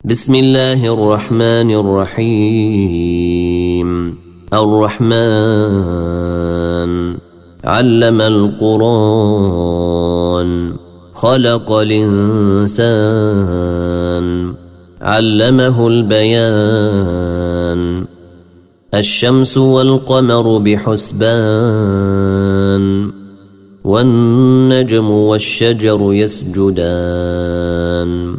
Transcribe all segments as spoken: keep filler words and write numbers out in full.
بسم الله الرحمن الرحيم. الرحمن علم القرآن خلق الإنسان علمه البيان. الشمس والقمر بحسبان والنجم والشجر يسجدان.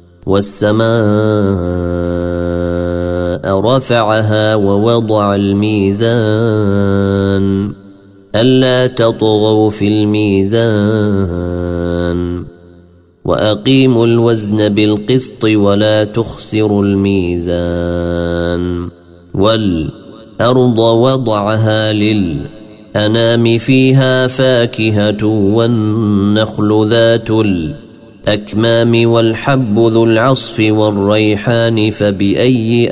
والسماء رفعها ووضع الميزان ألا تطغوا في الميزان وأقيموا الوزن بالقسط ولا تخسروا الميزان. والأرض وضعها للأنام فيها فاكهة والنخل ذات الأكمام والحب ذو العصف والريحان. فبأي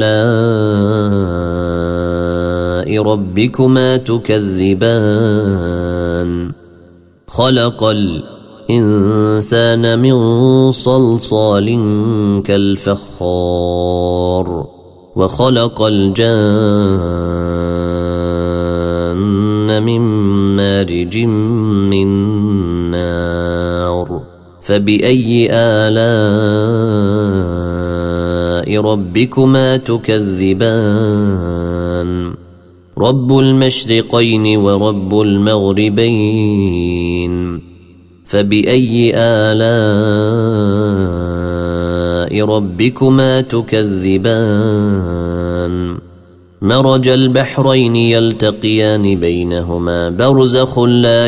آلاء ربكما تكذبان؟ خلق الإنسان من صلصال كالفخار وخلق الجان من مارج من نار. فبأي آلاء ربكما تكذبان؟ رب المشرقين ورب المغربين. فبأي آلاء ربكما تكذبان؟ مرج البحرين يلتقيان بينهما برزخ لا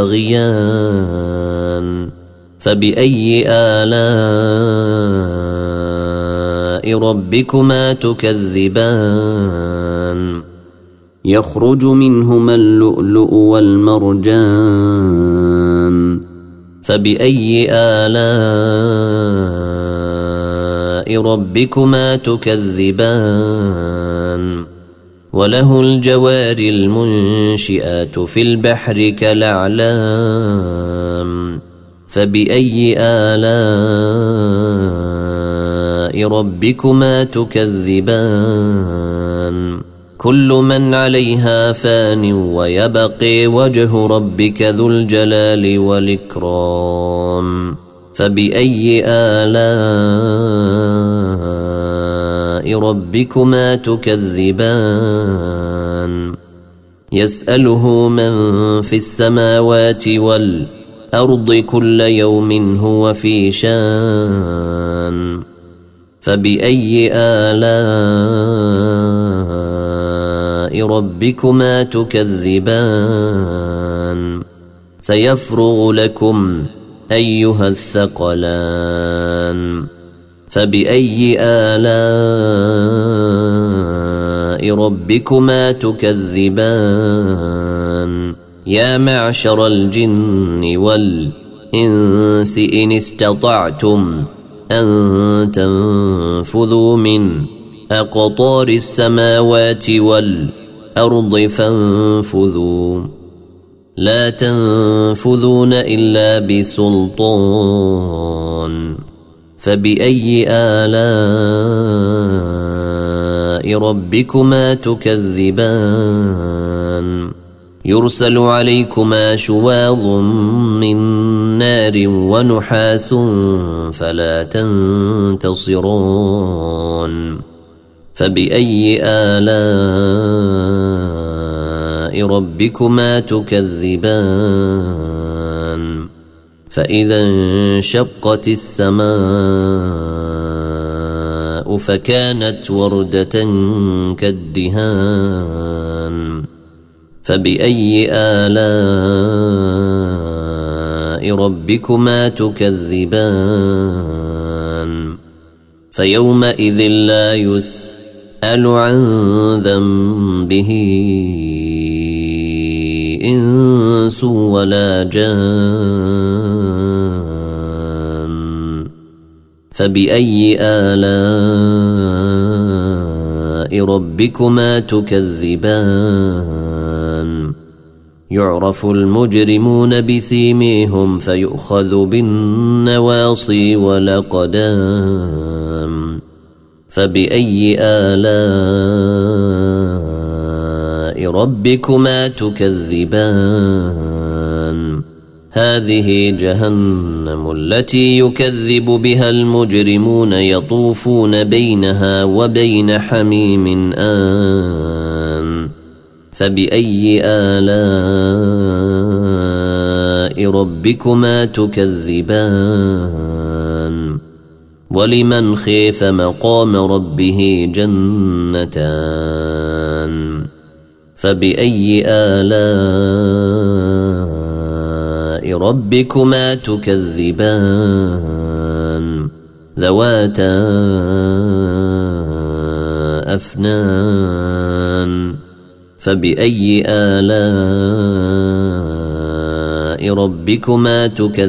يبغيان. فبأي آلاء ربكما تكذبان؟ يخرج منهما اللؤلؤ والمرجان. فبأي آلاء ربكما تكذبان؟ وله الجوار المنشئات في البحر كالأعلام. فبأي آلاء ربكما تكذبان؟ كل من عليها فان ويبقي وجه ربك ذو الجلال والإكرام. فبأي آلاء ربكما تكذبان؟ يسأله من في السماوات والأرض كل يوم هو في شان. فبأي آلاء ربكما تكذبان؟ سيفرغ لكم أيها الثقلان. فبأي آلاء ربكما تكذبان؟ يا معشر الجن والإنس إن استطعتم أن تنفذوا من أقطار السماوات والأرض فانفذوا لا تنفذون إلا بسلطان. فبأي آلاء ربكما تكذبان؟ يرسل عليكما شواظ من نار ونحاس فلا تنتصران. فبأي آلاء ربكما تكذبان؟ فإذا انشقت السماء فكانت وردة كالدهان. فبأي آلاء ربكما تكذبان؟ فيومئذ لا يسأل عن ذنبه إنس ولا جان. فبأي آلاء ربكما تكذبان؟ يعرف المجرمون بسيميهم فيؤخذ بالنواصي والأقدام فبأي آلاء ربكما تكذبان هذه جهنم التي يكذب بها المجرمون يطوفون بينها وبين حميم آن فبأي آلاء ربكما تكذبان ولمن خيف مقام ربه جنتان فبأي آلاء ربكما تكذبان ذواتا أفنان فبأي آلاء ربكما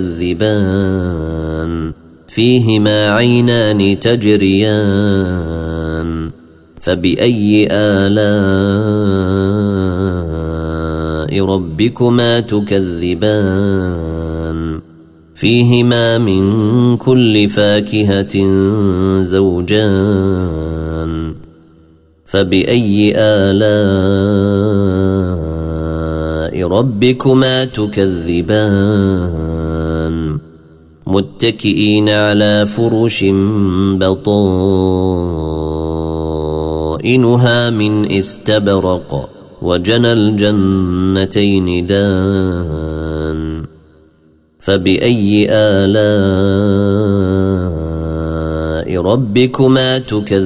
تكذبان فيهما عينان تجريان فبأي آلاء ربكما تكذبان فيهما من كل فاكهة زوجان فبأي آلاء ربكما تكذبان متكئين على فرش بطائنها من استبرق وجنى الجنتين دان فبأي آلاء ربكما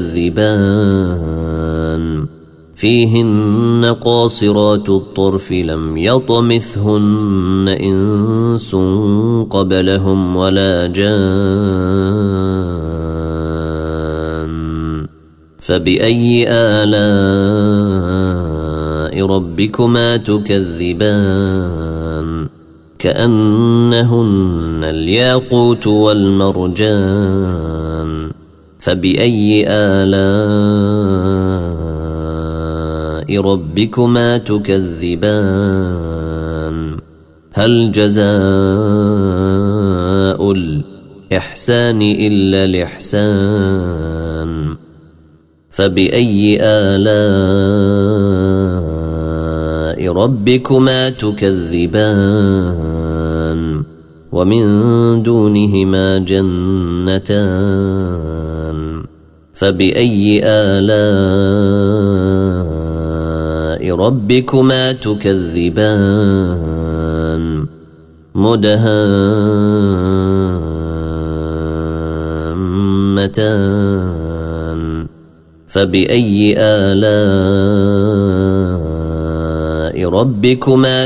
تكذبان فيهن قاصرات الطرف لم يطمثهن إنس قبلهم ولا جان فبأي آلاء ربكما تكذبان كأنهن الياقوت والمرجان فبأي آلاء ربكما تكذبان هل جزاء الإحسان إلا الإحسان فبأي آلاء ربكما تكذبان ومن دونهما جنتان فبأي آلاء ربكما تكذبان مدهامتان فبأي آلاء ربكما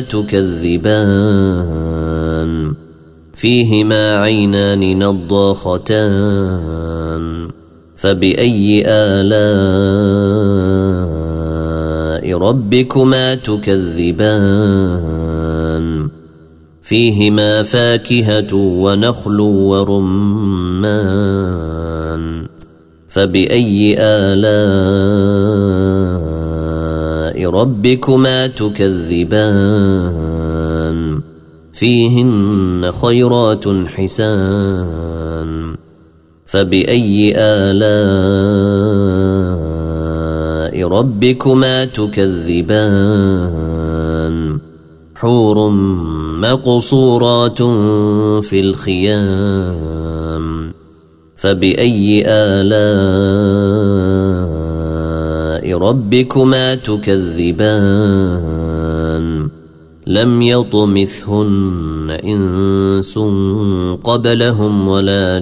تكذبان فيهما عينان نضاختان فبأي آلاء ربكما تكذبان فيهما فاكهة ونخل ورمان فبأي آلاء ربكما تكذبان فيهن خيرات حسان فبأي آلاء ربكما تكذبان حور مقصورات في الخيام فبأي آلاء ربكما تكذبان لم يطمثهن إنس قبلهم ولا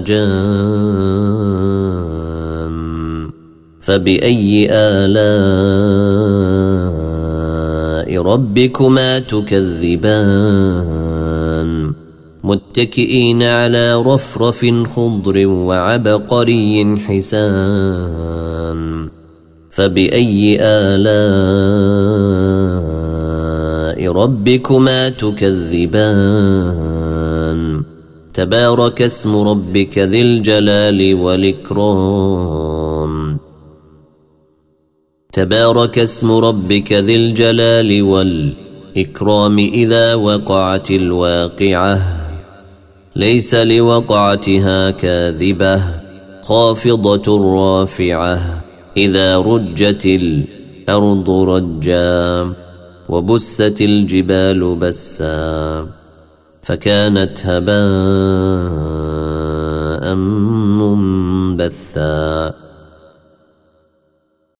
جان فبأي آلاء ربكما تكذبان متكئين على رفرف خضر وعبقري حسان فبأي آلاء ربكما تكذبان تبارك اسم ربك ذي الجلال والإكرام تبارك اسم ربك ذي الجلال والإكرام إذا وقعت الواقعة ليس لوقعتها كاذبة خافضة رافعة إذا رجت الأرض رجا وبست الجبال بسا فكانت هباء